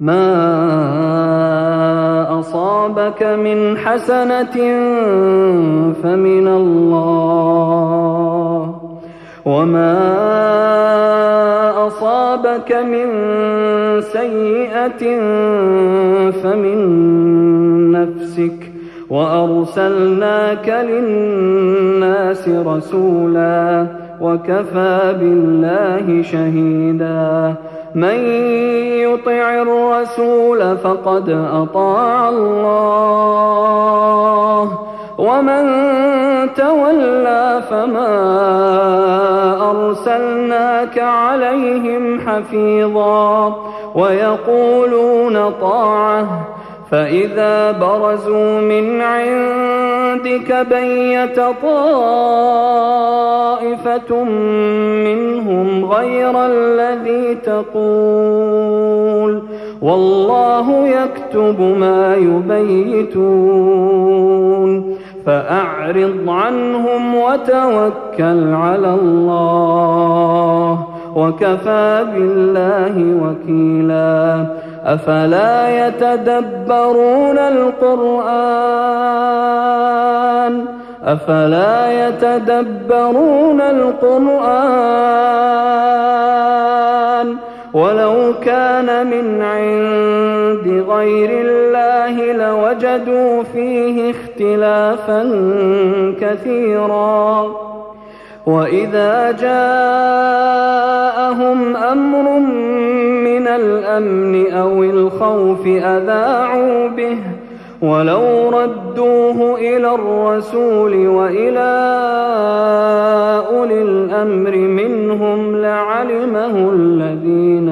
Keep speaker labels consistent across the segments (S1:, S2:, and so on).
S1: ما أصابك من حسنة فمن الله، وما أصابك من سيئة فمن نفسك، وأرسلناك للناس رسولا وكفى بالله شهيدا. من يطع الرسول فقد أطاع الله، ومن تولى فما أرسلناك عليهم حفيظا. ويقولون طاعة فإذا برزوا من عندك بيت طائفة منهم غير الذي تقول، والله يكتب ما يبيتون. فأعرض عنهم وتوكل على الله، وكفى بالله وكيلا. أفلا يتدبرون القرآن ولو كان من عند غير الله لوجدوا فيه اختلافا كثيرا. وإذا جاءهم أمر من الأمن أو الخوف أذاعوا به، ولو ردوه إلى الرسول وإلى أولي الأمر منهم لعلمه الذين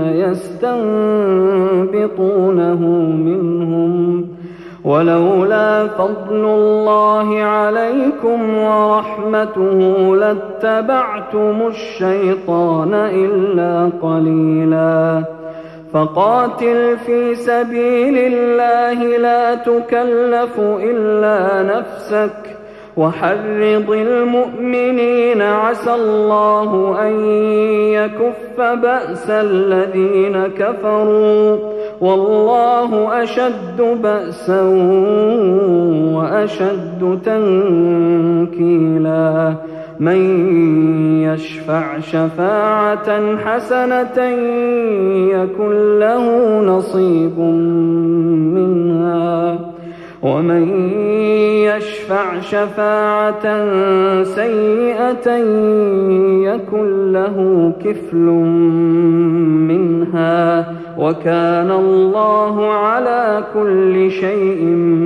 S1: يستنبطونه منهم. ولولا فضل الله عليكم ورحمته لاتبعتم الشيطان إلا قليلا. فقاتل في سبيل الله لا تكلف إلا نفسك، وحرض المؤمنين عسى الله أن يكف بأس الذين كفروا، والله أشد بأسا وأشد تنكيلا. من يشفع شفاعة حسنة يكن له نصيب منها، ومن يشفع شفاعة سيئة يكن له كفل منها، وكان الله على كل شيء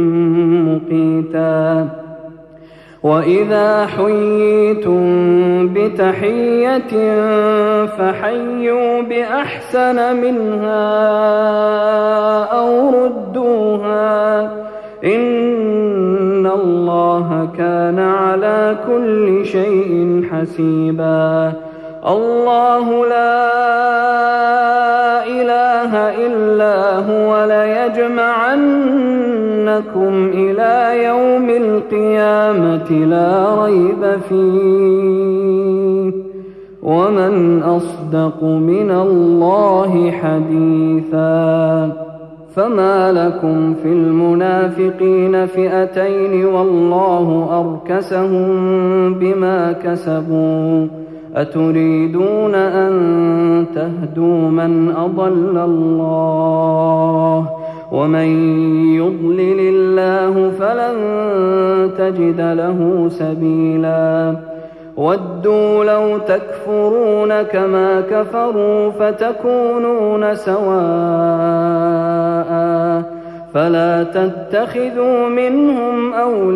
S1: مقيتا. وإذا حييتم بتحية فحيوا بأحسن منها أو ردوها، إن الله كان على كل شيء حسيبا. الله لا إله إلا هو ليجمعنكم إلى يوم القيامة لا ريب فيه، ومن أصدق من الله حديثا. فما لكم في المنافقين فئتين والله أركسهم بما كسبوا، أتريدون أن تهدوا من أضل الله، ومن يضلل الله فلن تجد له سبيلا. ودوا لو تكفرون كما كفروا فتكونون سواء، فلا تتخذوا منهم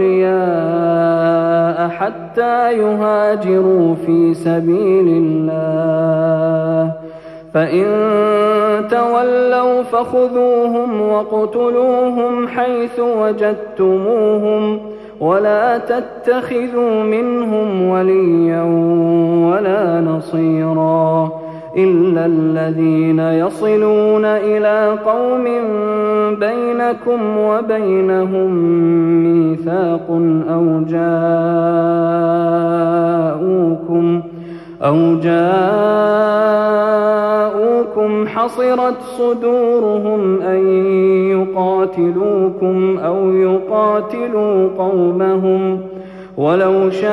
S1: أولياء حتى يهاجروا في سبيل الله، فإن تولوا فخذوهم واقتلوهم حيث وجدتموهم، ولا تتخذوا منهم وليا ولا نصيرا إلا الذين يصلون إلى قوم بينكم وبينهم ميثاق أو جاءوكم حصرت صدورهم أن يقاتلوكم أو يقاتلوا قومهم ولو شاء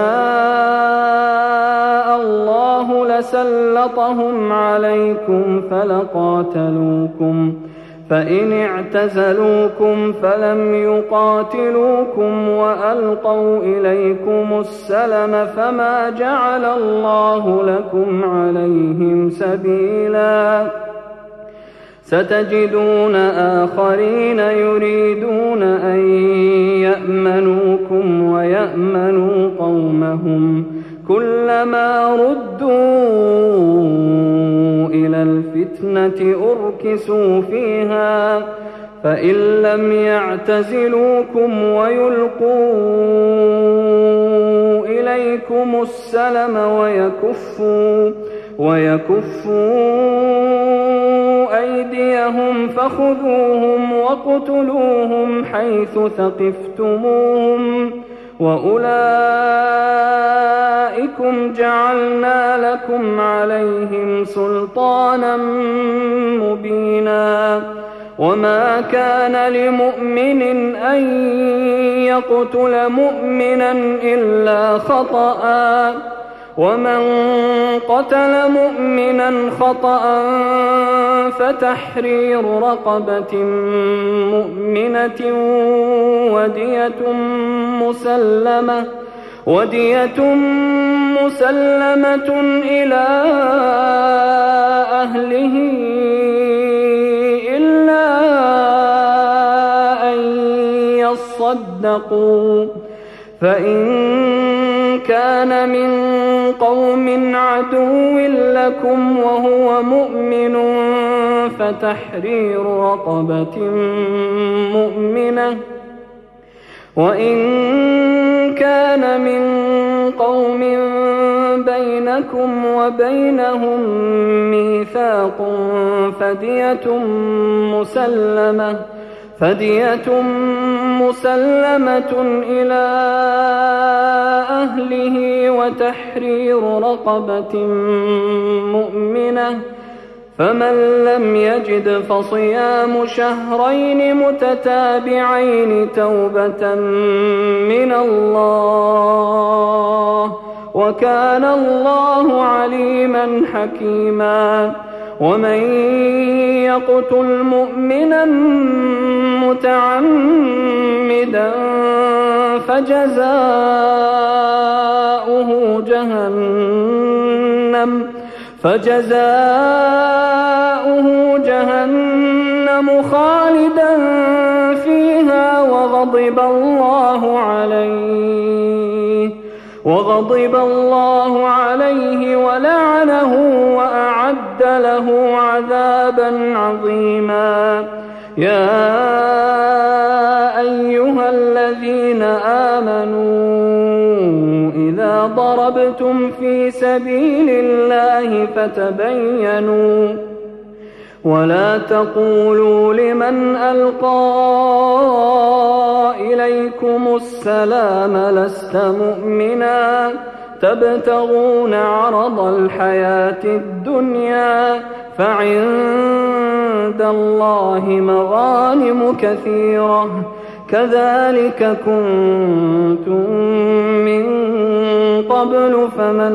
S1: الله لسلطهم عليكم فلقاتلوكم فإن اعتزلوكم فلم يقاتلوكم وألقوا إليكم السلم فما جعل الله لكم عليهم سبيلا ستجدون آخرين يريدون أن يأمنوكم ويأمنوا قومهم كلما ردوا إلى الفتنة أركسوا فيها فإن لم يعتزلوكم ويلقوا إليكم السلم ويكفوا أيديهم فخذوهم وقتلوهم حيث ثقفتموهم وأولئكم جعلنا لكم عليهم سلطانا مبينا وما كان لمؤمن أن يقتل مؤمنا إلا خطأ ومن قتل مؤمنا خطأ فتحرير رقبة مؤمنة ودية مسلمة إلى أهله إلا أن يصدقوا فإن كان من قوم عدو لكم وهو مؤمن فتحرير رقبة مؤمنة وإن كان من قوم بينكم وبينهم ميثاق فدية مسلمة إلى أهله وتحرير رقبة مؤمنة فمن لم يجد فصيام شهرين متتابعين توبة من الله وكان الله عليما حكيما ومن يقتل مؤمنا متعمدا فجزاؤه جهنم خالدا فيها وغضب الله عليه ولعنه وأعد له عذابا عظيما يا أيها الذين آمنوا إذا ضربتم في سبيل الله فتبينوا ولا تقولوا لمن ألقى إليكم السلام لست مؤمنا تبتغون عرض الحياة الدنيا فعند الله مغانم كثيرة كذلك كنتم من قبل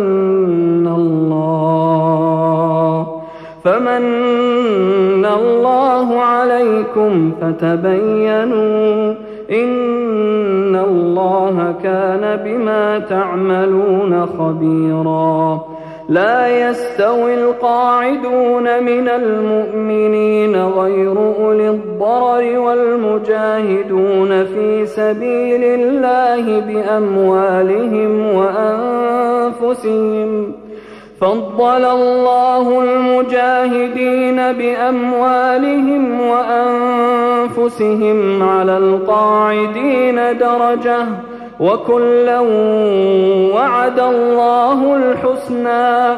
S1: فمن الله عليكم فتبينوا إن الله كان بما تعملون خبيرا لا يستوي القاعدون من المؤمنين غير أولي الضرر والمجاهدون في سبيل الله بأموالهم وأنفسهم فضل الله المجاهدين بأموالهم وأنفسهم على القاعدين درجة وكلا وعد الله الحسنى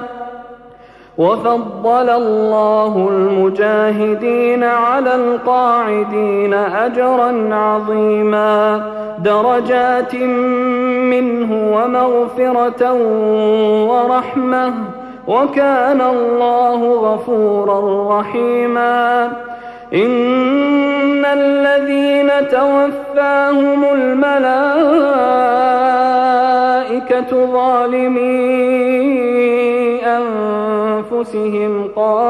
S1: وفضل الله المجاهدين على القاعدين أجرا عظيما درجات منه ومغفرة ورحمة وكان الله غفورا رحيما. إن الذين توفاهم الملائكة ظالمي أنفسهم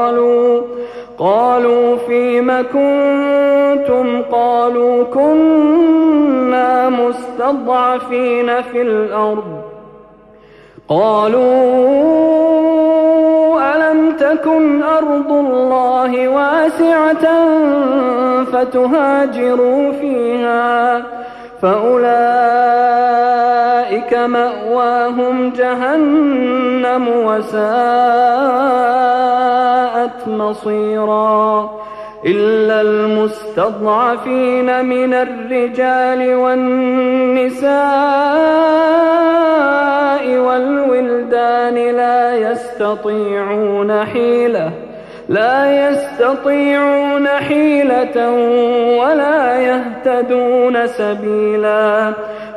S1: قالوا فيم كنتم؟ قالوا كنا مستضعفين في الأرض. قالوا ألم تكن أرض الله واسعة فتهاجروا فيها؟ فأولئك مأواهم جهنم وساءت مصيرا. إلا المستضعفين من الرجال والنساء والولدان لا يستطيعون حيلة ولا يهتدون سبيلا.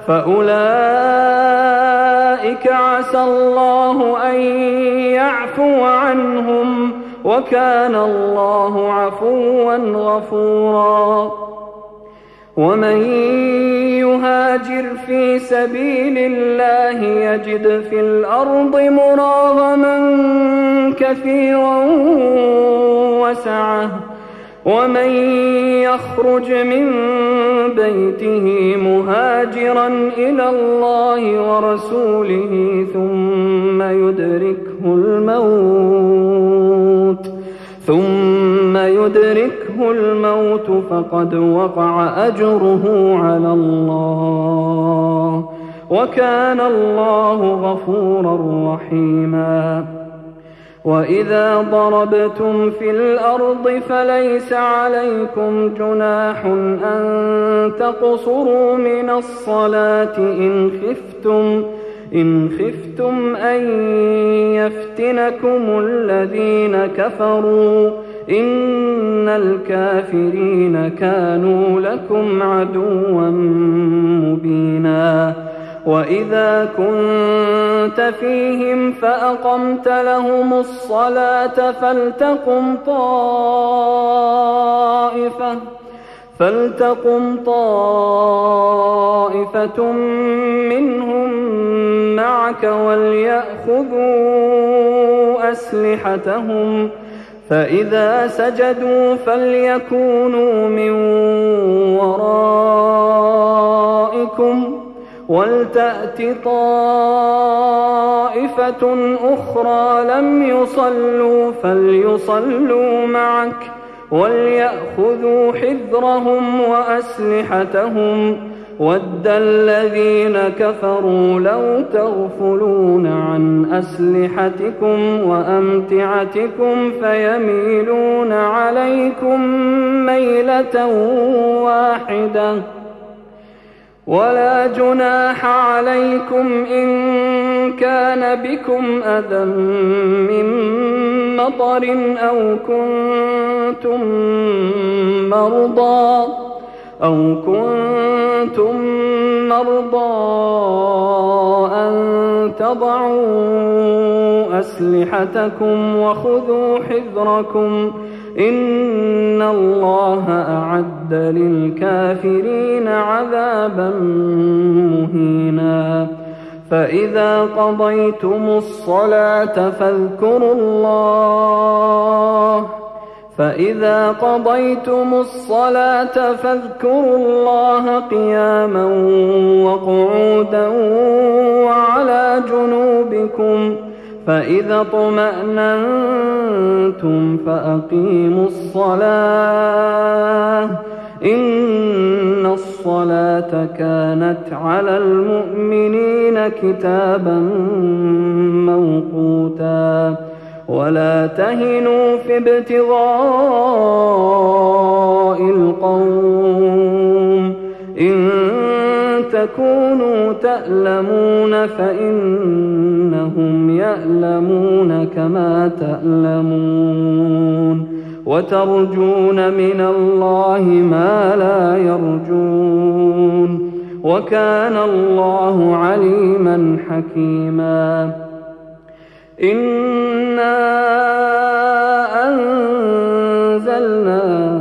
S1: فأولئك عسى الله أن يعفو عنهم، وكان الله عفوا غفورا. ومن يهاجر في سبيل الله يجد في الأرض مراغما كثيرا وسعة. ومن يخرج من بيته مهاجرا إلى الله ورسوله ثم يدركه الموت فقد وقع أجره على الله، وكان الله غفورا رحيما. وإذا ضربتم في الأرض فليس عليكم جناح أن تقصروا من الصلاة إن خفتم أن يفتنكم الذين كفروا، إن الكافرين كانوا لكم عدوا مبينا. وإذا كنت فيهم فأقمت لهم الصلاة فلتقم طائفة منهم معك وليأخذوا أسلحتهم، فإذا سجدوا فليكونوا من ورائكم ولتأت طائفة أخرى لم يصلوا فليصلوا معك وليأخذوا حذرهم وأسلحتهم. وَدَّ الَّذِينَ كَفَرُوا لَوْ تَغْفُلُونَ عَنْ أَسْلِحَتِكُمْ وَأَمْتِعَتِكُمْ فَيَمِيلُونَ عَلَيْكُمْ مَيْلَةً وَاحِدَةً. ولا جناح عليكم إن كان بكم أذى من مطر أو كنتم مرضى أن تضعوا أسلحتكم وخذوا حذركم، إن الله أعد للكافرين عذابا مهينا. فإذا قضيتم الصلاة فاذكروا الله قياما وقعودا وعلى جنوبكم، فإذا اطمأننتم فأقيموا الصلاة، إن الصلاة كانت على المؤمنين كتابا موقوتا. ولا تهنوا في ابتغاء القوم، إن تكونوا تألمون فإنهم يألمون كما تألمون، وترجون من الله ما لا يرجون، وكان الله عليما حكيما. إنا أنزلنا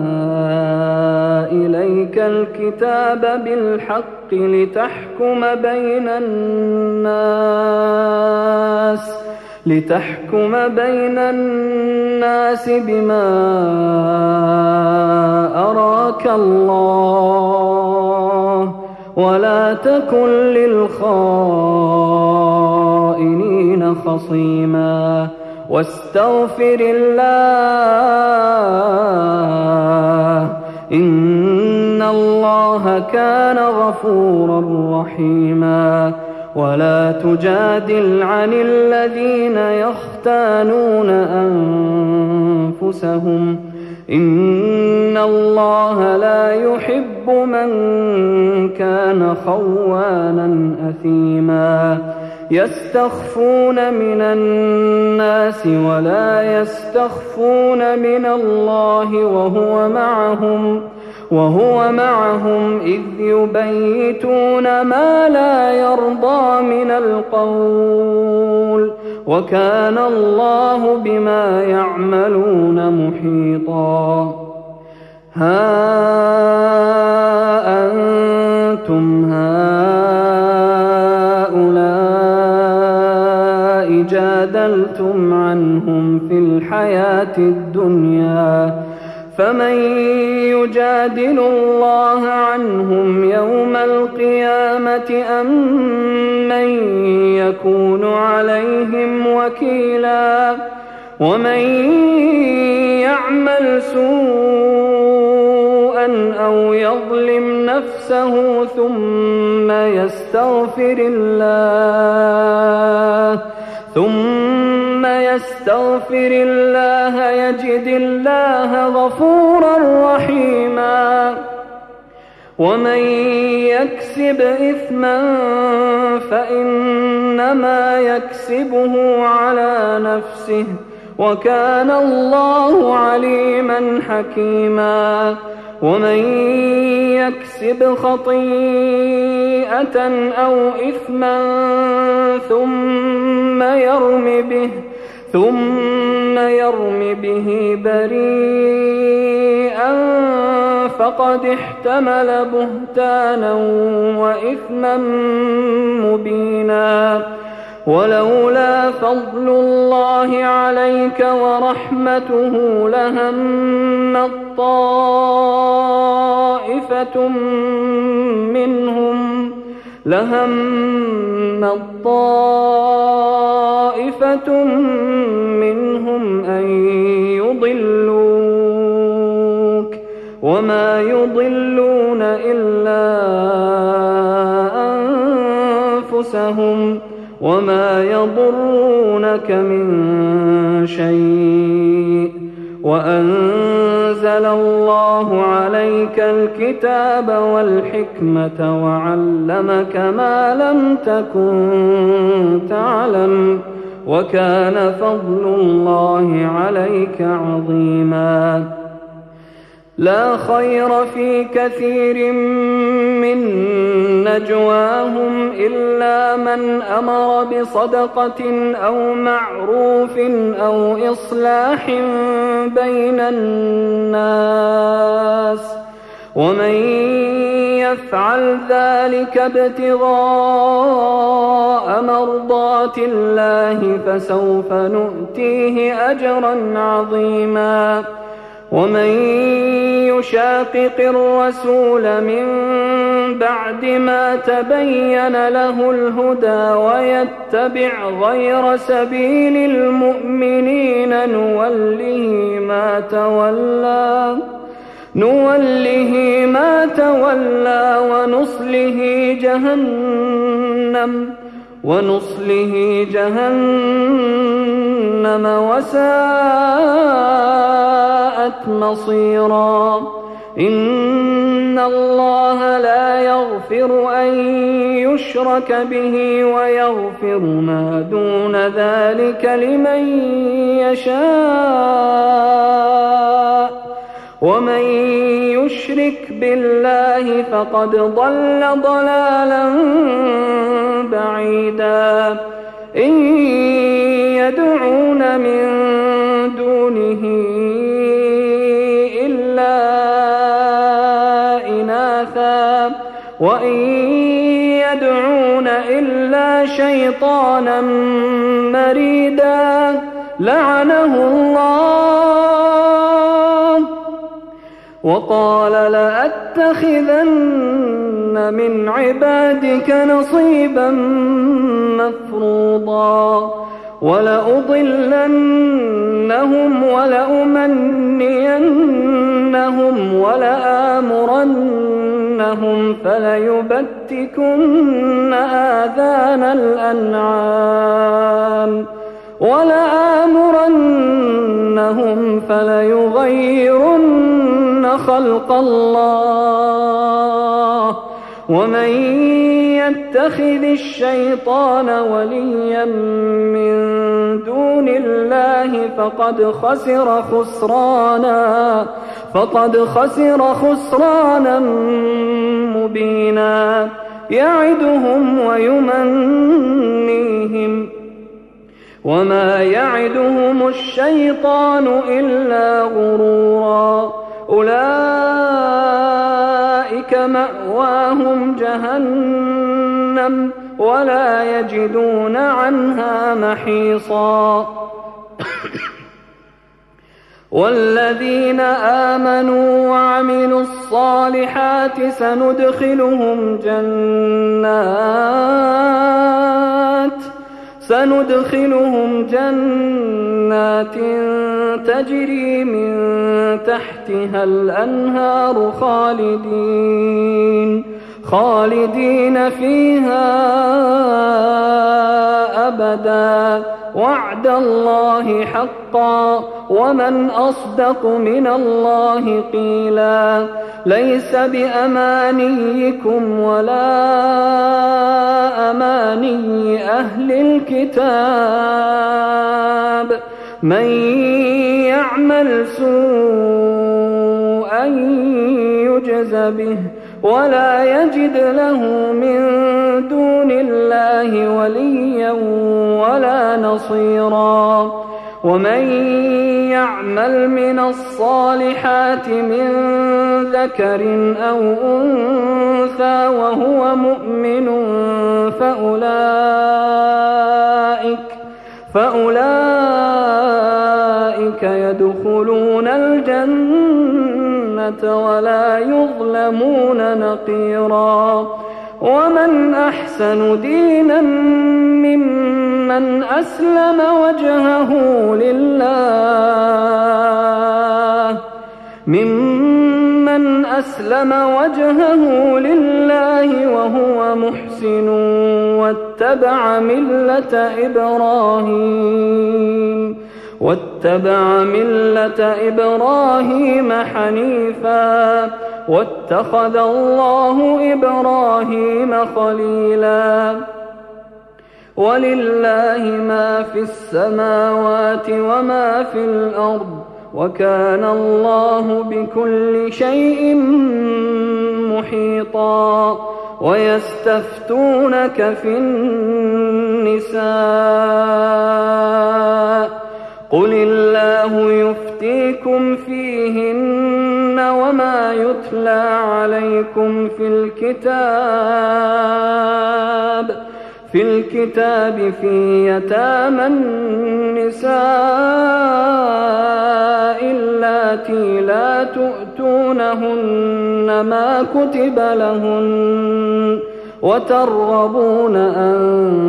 S1: إليك الكتاب بالحق لتحكم بين الناس بما أراك الله ولا تكن للخائنين خصيما واستغفر الله إن الله كان غفورا رحيما ولا تجادل عن الذين يختانون أنفسهم إن الله لا يحب من كان خوانا أثيما يستخفون من الناس ولا يستخفون من الله وهو معهم إذ يبيتون ما لا يرضى من القول وكان الله بما يعملون محيطا ها أنتم هؤلاء جادلتم عنهم في الحياة الدنيا فمن يجادل الله عنهم يوم القيامة أم من يكون عليهم وكيلا ومن يعمل سوءا أو يظلم نفسه ثم يستغفر الله يجد الله غفورا رحيما ومن يكسب إثما فإنما يكسبه على نفسه وكان الله عليما حكيما ومن يكسب خطيئة أو إثما ثم يرم به بريئا فقد احتمل بهتانا وإثما مبينا ولولا فضل الله عليك ورحمته لهمت طائفة منهم أن يضلوك وما يضلون إلا أنفسهم وما يضرونك من شيء وأنزل الله عليك الكتاب والحكمة وعلمك ما لم تكن تعلم وكان فضل الله عليك عظيما لا خير في كثير من نجواهم إلا من أمر بصدقة أو معروف أو إصلاح بين الناس ومن يفعل ذلك ابتغاء مرضات الله فسوف نؤتيه أجرا عظيما ومن يشاقق الرسول من بعد ما تبين له الهدى ويتبع غير سبيل المؤمنين نوله ما تولى ونصله جهنم وساءت مصيرا إن الله لا يغفر أن يشرك به ويغفر ما دون ذلك لمن يشاء ومن يشرك بالله فقد ضل ضلالا بعيدا إن يدعون من دونه إلا إناثا وإن يدعون إلا شيطانا مريدا لعنه الله وقال لأتخذن من عبادك نصيبا مفروضا ولأضلنهم ولأمنينهم ولآمرنهم فليبتكن آذان الأنعام ولآمرنهم فليغيرن خلق الله ومن يتخذ الشيطان وليا من دون الله فقد خسر خسرانا مبينا يعدهم ويمنيهم وما يعدهم الشيطان إلا غرورا أولئك مأواهم جهنم ولا يجدون عنها محيصا والذين آمنوا وعملوا الصالحات سندخلهم جنات تجري من تحتها الأنهار خالدين فيها أبدا وعد الله حقا ومن أصدق من الله قيلا ليس بأمانيكم ولا أماني أهل الكتاب من يعمل سوءا يجز به ولا يجد له من دون الله وليا ولا نصيرا ومن يعمل من الصالحات من ذكر أو أنثى وهو مؤمن فأولئك يدخلون الجنة ولا يظلمون نقيرا ومن أحسن دينا ممن أسلم وجهه لله وهو محسن واتبع ملة إبراهيم حنيفا واتخذ الله إبراهيم خليلا ولله ما في السماوات وما في الأرض وكان الله بكل شيء محيطا ويستفتونك في النساء قل الله يفتيكم فيهن وما يتلى عليكم في الكتاب في يتامى النساء اللاتي لا تؤتونهن ما كتب لهن وترغبون أن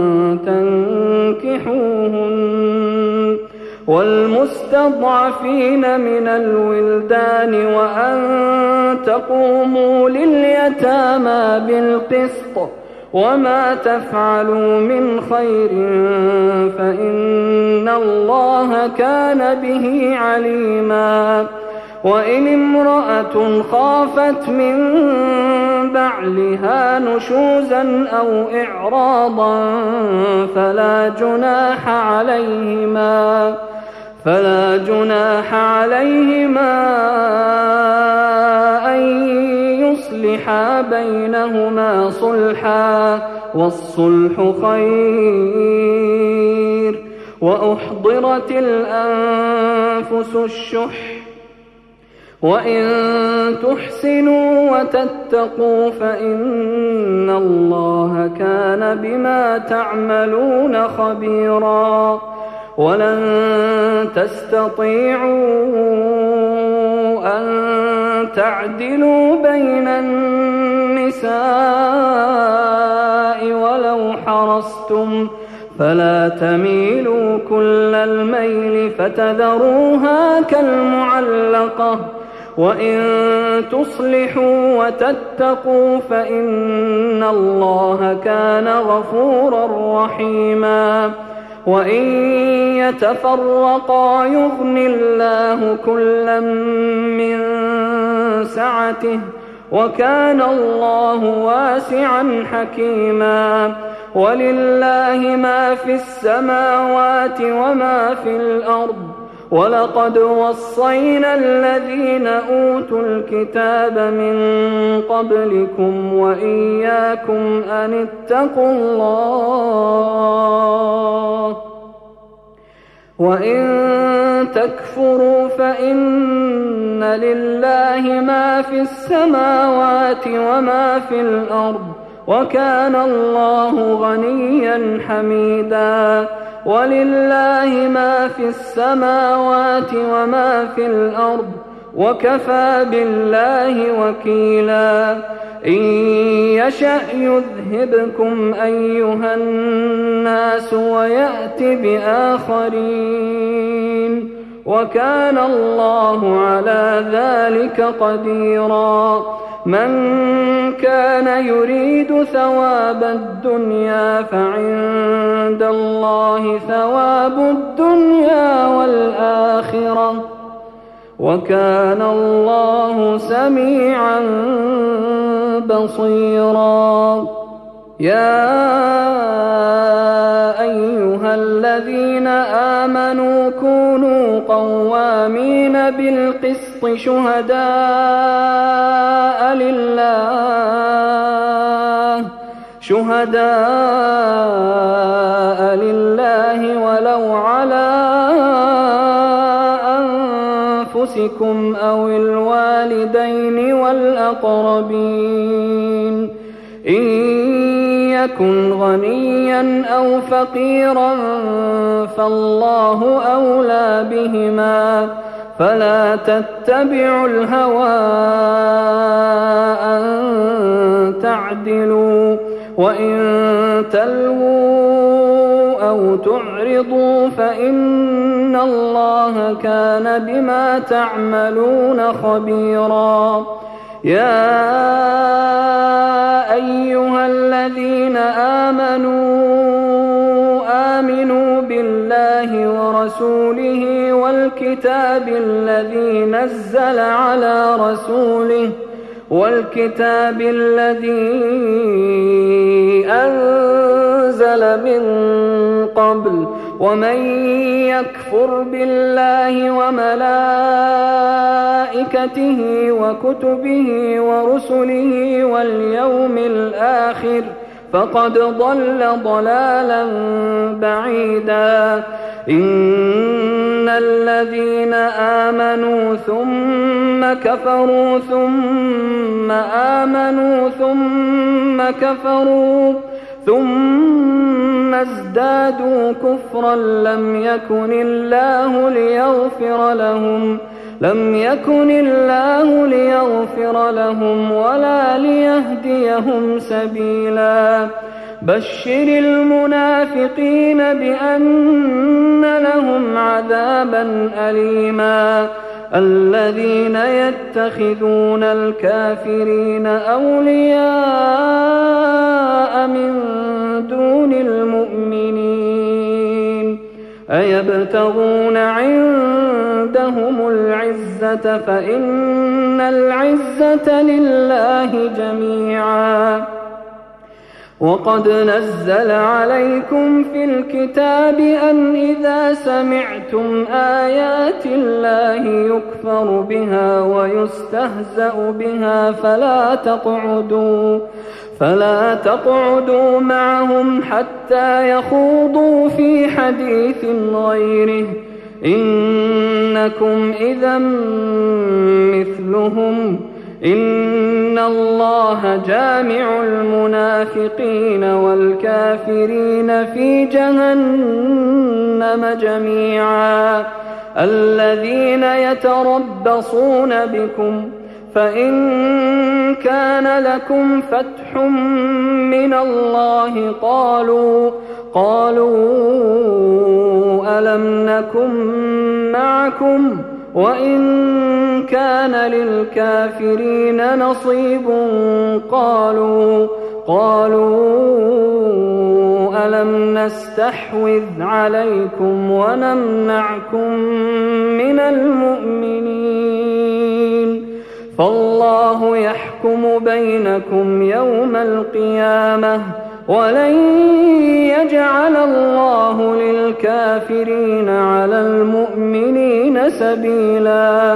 S1: تنكحوهن والمستضعفين من الولدان وأن تقوموا لليتامى بالقسط وما تفعلوا من خير فإن الله كان به عليما وإن امرأة خافت من بعلها نشوزا أو إعراضا فلا جناح عليهما أن يصلحا بينهما صلحا والصلح خير وأحضرت الأنفس الشح وإن تحسنوا وتتقوا فإن الله كان بما تعملون خبيرا ولن تستطيعوا أن تعدلوا بين النساء ولو حرصتم فلا تميلوا كل الميل فتذروها كالمعلقة وإن تصلحوا وتتقوا فإن الله كان غفورا رحيما وإن يتفرقا يغن الله كلا من سعته وكان الله واسعا حكيما ولله ما في السماوات وما في الأرض ولقد وصينا الذين أوتوا الكتاب من قبلكم وإياكم أن اتقوا الله وإن تكفروا فإن لله ما في السماوات وما في الأرض وكان الله غنيا حميدا ولله ما في السماوات وما في الأرض وكفى بالله وكيلا إن يشأ يذهبكم أيها الناس ويأت بآخرين وكان الله على ذلك قديرا من كان يريد ثواب الدنيا فعند الله ثواب الدنيا والآخرة وكان الله سميعا بصيرا يا أيها الذين آمنوا كونوا قوامين بالقسط شهداء لله ولو على أنفسكم أو الوالدين والأقربين إن يكن غنيا أو فقيرا فالله أولى بهما فلا تتبعوا الهوى أن تعدلوا وإن تلووا أو تعرضوا فإن الله كان بما تعملون خبيرا يا أيها الذين آمنوا بالله ورسوله والكتاب الذي نزل أنزل من قبل ومن يكفر بالله وملائكته وكتبه ورسله واليوم الآخر فقد ضل ضلالا بعيدا إن الذين آمنوا ثم كفروا ثم آمنوا ثم كفروا ثم ازدادوا كفرا لم يكن الله ليغفر لهم ولا ليهديهم سبيلا بشر المنافقين بأن لهم عذابا أليما الذين يتخذون الكافرين أولياء من دون المؤمنين أيبتغون عندهم العزة فإن العزة لله جميعا وقد نزل عليكم في الكتاب أن إذا سمعتم آيات الله يكفر بها ويستهزأ بها فلا تقعدوا معهم حتى يخوضوا في حديث غيره إنكم إذا مثلهم إن الله جامع المنافقين والكافرين في جهنم جميعا الذين يتربصون بكم فإن كان لكم فتح من الله قالوا ألم نكن معكم وإن كان للكافرين نصيب قالوا ألم نستحوذ عليكم ونمنعكم من المؤمنين فالله يحكم بينكم يوم القيامة ولن يجعل الله للكافرين على المؤمنين سبيلا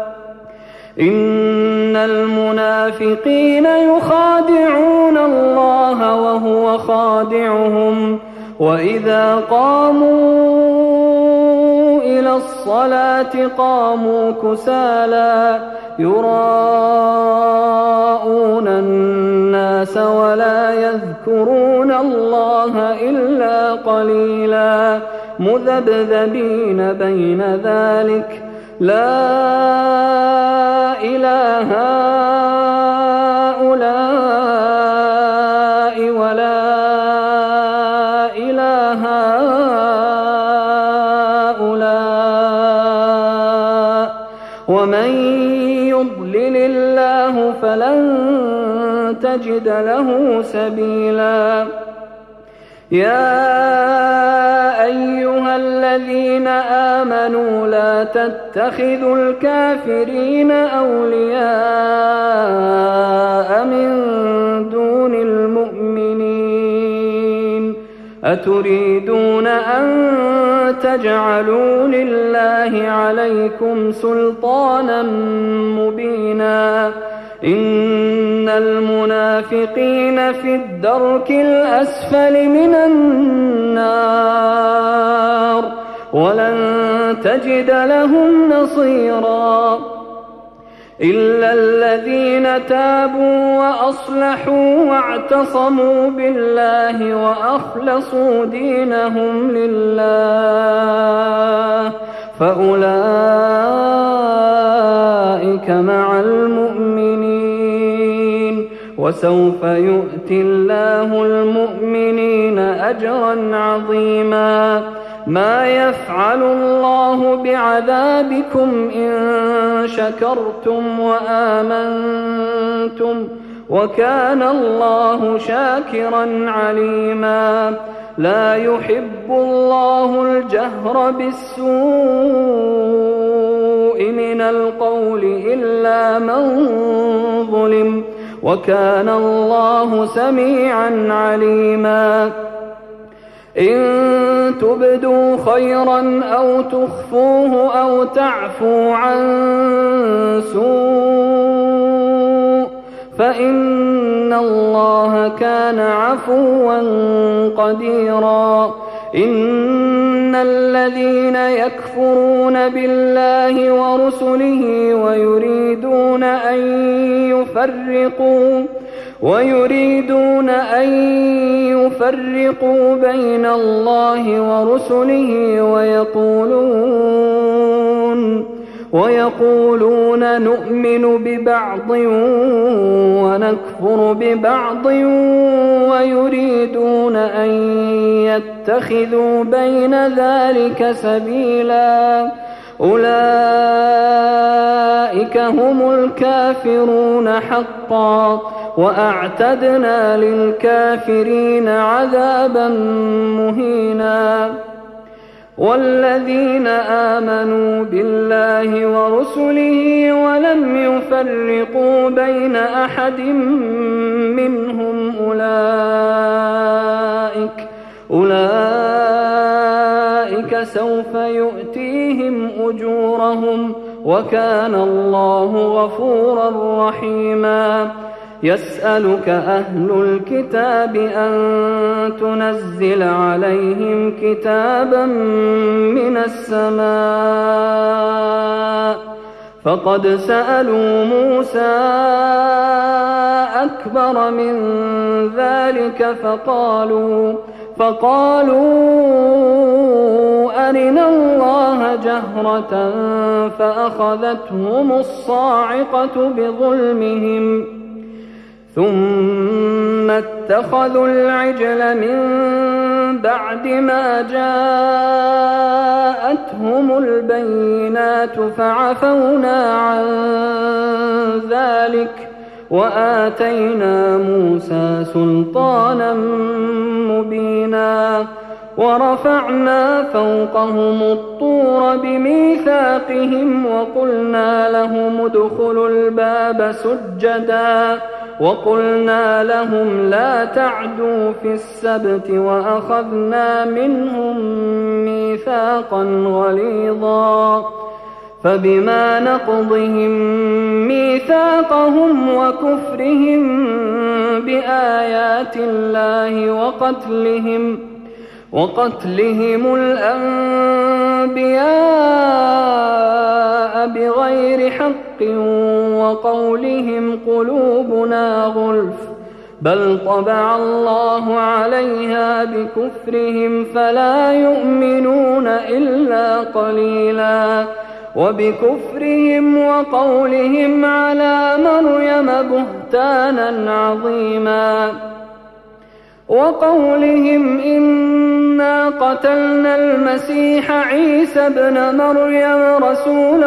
S1: إن المنافقين يخادعون الله وهو خادعهم وإذا قاموا إلى الصلاة قاموا كسالى يراءون الناس ولا يذكرون الله إلا قليلا مذبذبين بين ذلك لا إله هؤلاء ولا إله هؤلاء ومن يضلل الله فلن تجد له سبيلا يا أيها الذين آمنوا لا تتخذوا الكافرين أولياء من دون المؤمنين أتريدون أن تجعلوا لله عليكم سلطانا مبينا إن المنافقين في الدرك الأسفل من النار ولن تجد لهم نصيرا إلا الذين تابوا وأصلحوا واعتصموا بالله وأخلصوا دينهم لله فأولئك مع المؤمنين وسوف يؤتي الله المؤمنين أجرا عظيما ما يفعل الله بعذابكم إن شكرتم وآمنتم وكان الله شاكرا عليما لا يحب الله الجهر بالسوء من القول إلا من ظلم وكان الله سميعا عليما إن تبدوا خيرا أو تخفوه أو تعفو عن سوء فإن الله كان عفوا قديرا إن الذين يكفرون بالله ورسله ويريدون أن يفرقوا بين الله ورسله ويقولون نؤمن ببعض ونكفر ببعض ويريدون أن يتخذوا بين ذلك سبيلا أولئك هم الكافرون حقا وأعتدنا للكافرين عذابا مهينا والذين آمنوا بالله ورسله ولم يفرقوا بين أحد منهم أولئك وكان الله غفورا رحيما. يسألك أهل الكتاب أن تنزل عليهم كتابا من السماء فقد سألوا موسى أكبر من ذلك فقالوا أرنا الله جهرة فأخذتهم الصاعقة بظلمهم ثم اتخذوا العجل من بعد ما جاءتهم البينات فعفونا عن ذلك وآتينا موسى سلطانا مبينا. ورفعنا فوقهم الطور بميثاقهم وقلنا لهم ادخلوا الباب سجدا وقلنا لهم لا تعدوا في السبت وأخذنا منهم ميثاقا غليظا فبما نقضهم ميثاقهم وكفرهم بآيات الله وقتلهم الأنبياء بغير حق وقولهم قلوبنا غلف بل طبع الله عليها بكفرهم فلا يؤمنون إلا قليلا. وبكفرهم وقولهم على مريم بهتانا عظيما وقولهم إنا قتلنا المسيح عيسى ابن مريم رسول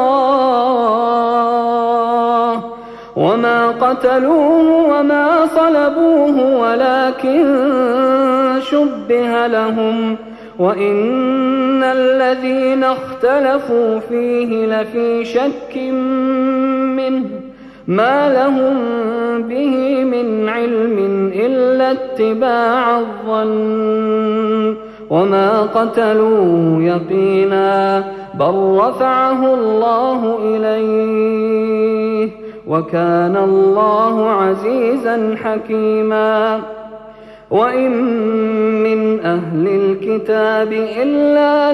S1: الله وما قتلوه وما صلبوه ولكن شبه لهم وإن الذين اختلفوا فيه لفي شك منه ما لهم به من علم إلا اتباع الظن وما قتلوه يقينا بل رفعه الله إليه وكان الله عزيزا حكيما. وإن من أهل الكتاب إلا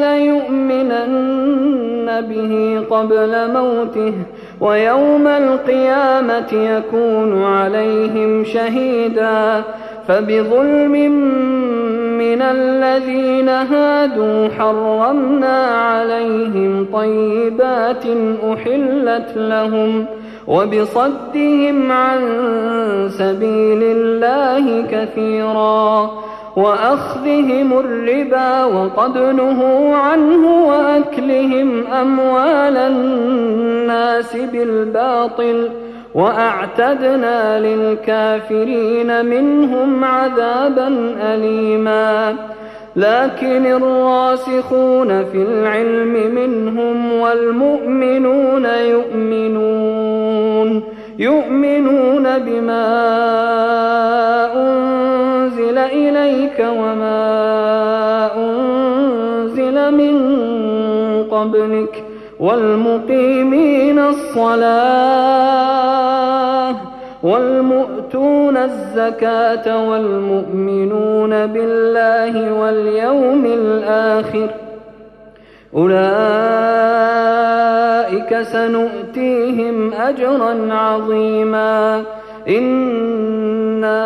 S1: ليؤمنن به قبل موته ويوم القيامة يكون عليهم شهيدا. فبظلم من الذين هادوا حرمنا عليهم طيبات أحلت لهم وبصدهم عن سبيل الله كثيرا وأخذهم الربا وقد نهوا عنه وأكلهم أموال الناس بالباطل وأعتدنا للكافرين منهم عذابا أليما. لكن الراسخون في العلم منهم والمؤمنون يؤمنون بما أنزل إليك وما أنزل من قبلك والمقيمين الصلاة والمؤتون الزكاة والمؤمنون بالله واليوم الآخر أولئك سنؤتيهم أجرا عظيما. إنا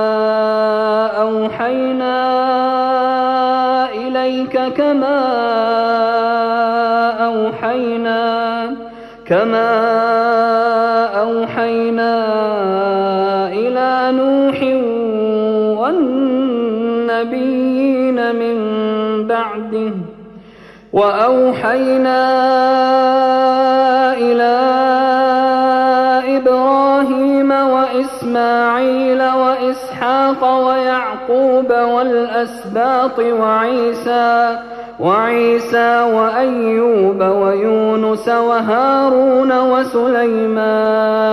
S1: أوحينا إليك كما أوحينا إلى نوح والنبيين من بعده وأوحينا إلى إبراهيم وإسماعيل وإسحاق ويعقوب والأسباط وعيسى وأيوب ويونس وهارون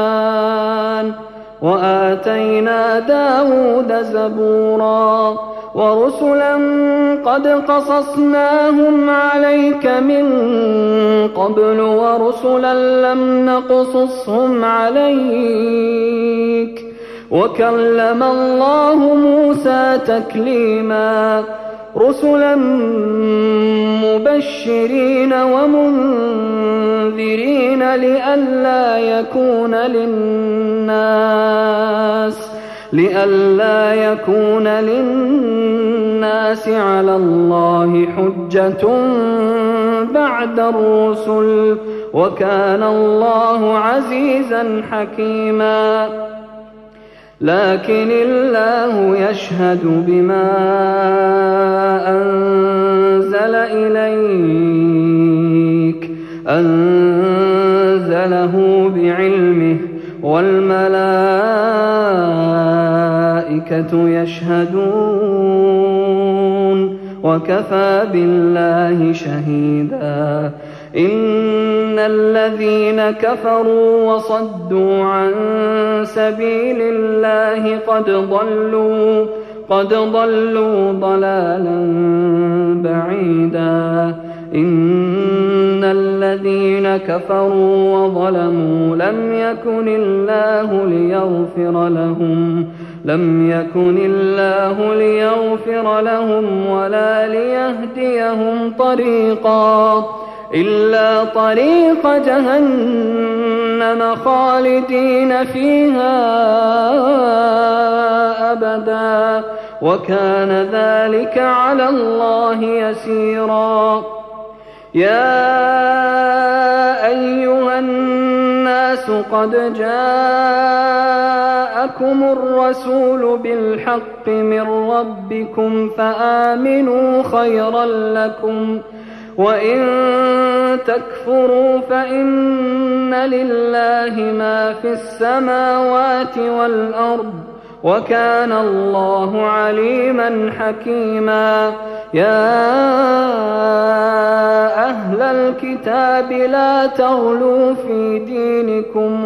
S1: وسليمان وآتينا داود زبورا ورسلا قد قصصناهم عليك من قبل ورسلا لم نقصصهم عليك وكلم الله موسى تكليما رسلا مبشرين ومنذرين لئلا يكون للناس على الله حجة بعد الرسل وكان الله عزيزا حكيما لكن الله يشهد بما أنزله بعلمه والملائكة يشهدون وكفى بالله شهيدا إن الذين كفروا وصدوا عن سبيل الله قد ضلوا ضلالا بعيدا إن الذين كفروا وظلموا لم يكن الله ليغفر لهم ولا ليهديهم طريقا إلا طريق جهنم خالدين فيها أبدا وكان ذلك على الله يسيرا يا أيها الناس قد جاءكم الرسول بالحق من ربكم فآمنوا خيرا لكم وإن تكفروا فإن لله ما في السماوات والأرض وكان الله عليما حكيما يا أهل الكتاب لا تغلوا في دينكم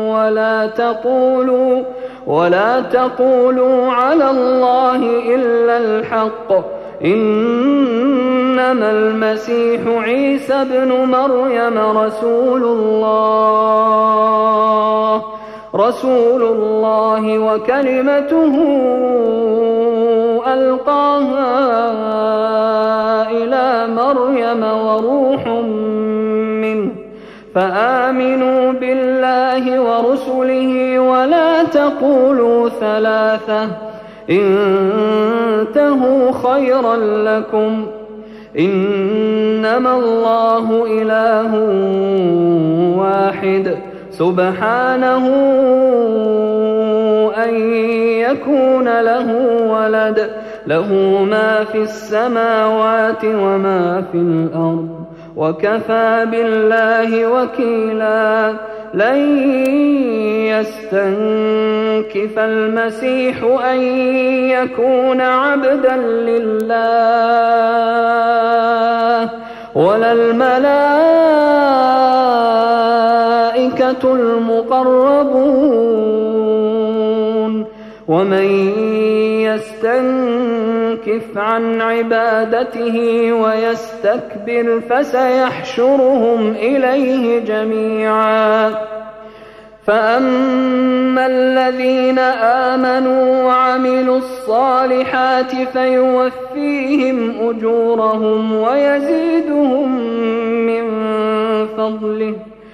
S1: ولا تقولوا على الله إلا الحق إنما المسيح عيسى ابن مريم رسول الله وكلمته ألقاها إلى مريم وروح منه فآمنوا بالله ورسله ولا تقولوا ثلاثة انتهوا خيرا لكم إنما الله إله واحد سبحانه أن يكون له ولد له ما في السماوات وما في الأرض وكفى بالله وكيلا لن يستنكف المسيح أن يكون عبدا لله ولا الملائكة المقربون ومن يستنكف عن عبادته ويستكبر فسيحشرهم إليه جميعا فأما الذين آمنوا وعملوا الصالحات فيوفيهم أجورهم ويزيدهم من فضله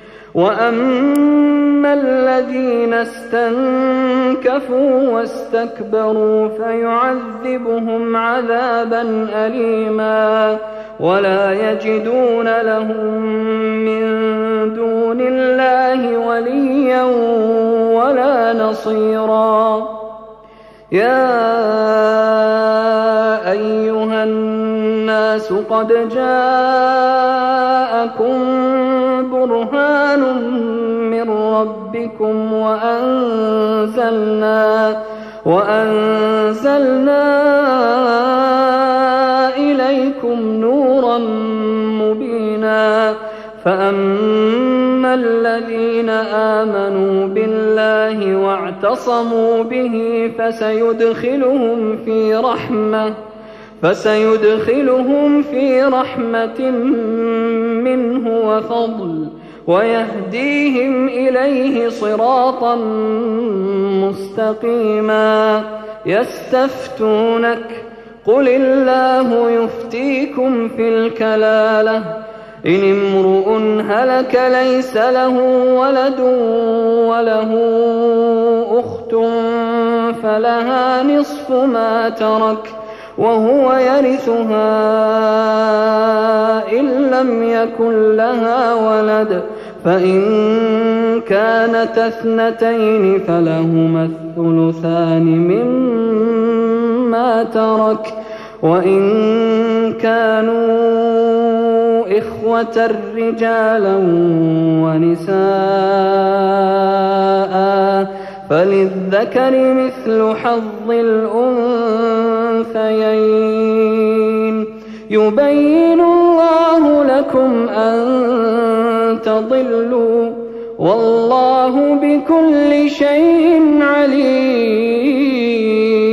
S1: وأما الذين استنكفوا واستكبروا فيعذبهم عذابا أليما ولا يجدون لهم من دون الله وليا ولا نصيرا يا أيها الناس قد جاءكم برهان من ربكم وأنزلنا إليكم نورا مبينا فأما الذين آمنوا بالله فسيدخلهم في رحمة منه وفضل ويهديهم إليه صراطا مستقيما. يستفتونك قل الله يفتيكم في الكلالة إن امرؤ هلك ليس له ولد وله أخت فلها نصف ما ترك وهو يرثها إن لم يكن لها ولد فإن كانت اثنتين فلهما الثلثان مما ترك وإن كانوا إخوة رجالا ونساء فللذكر مثل حظ الأنثيين. يبين الله لكم أن تضلوا والله بكل شيء عليم.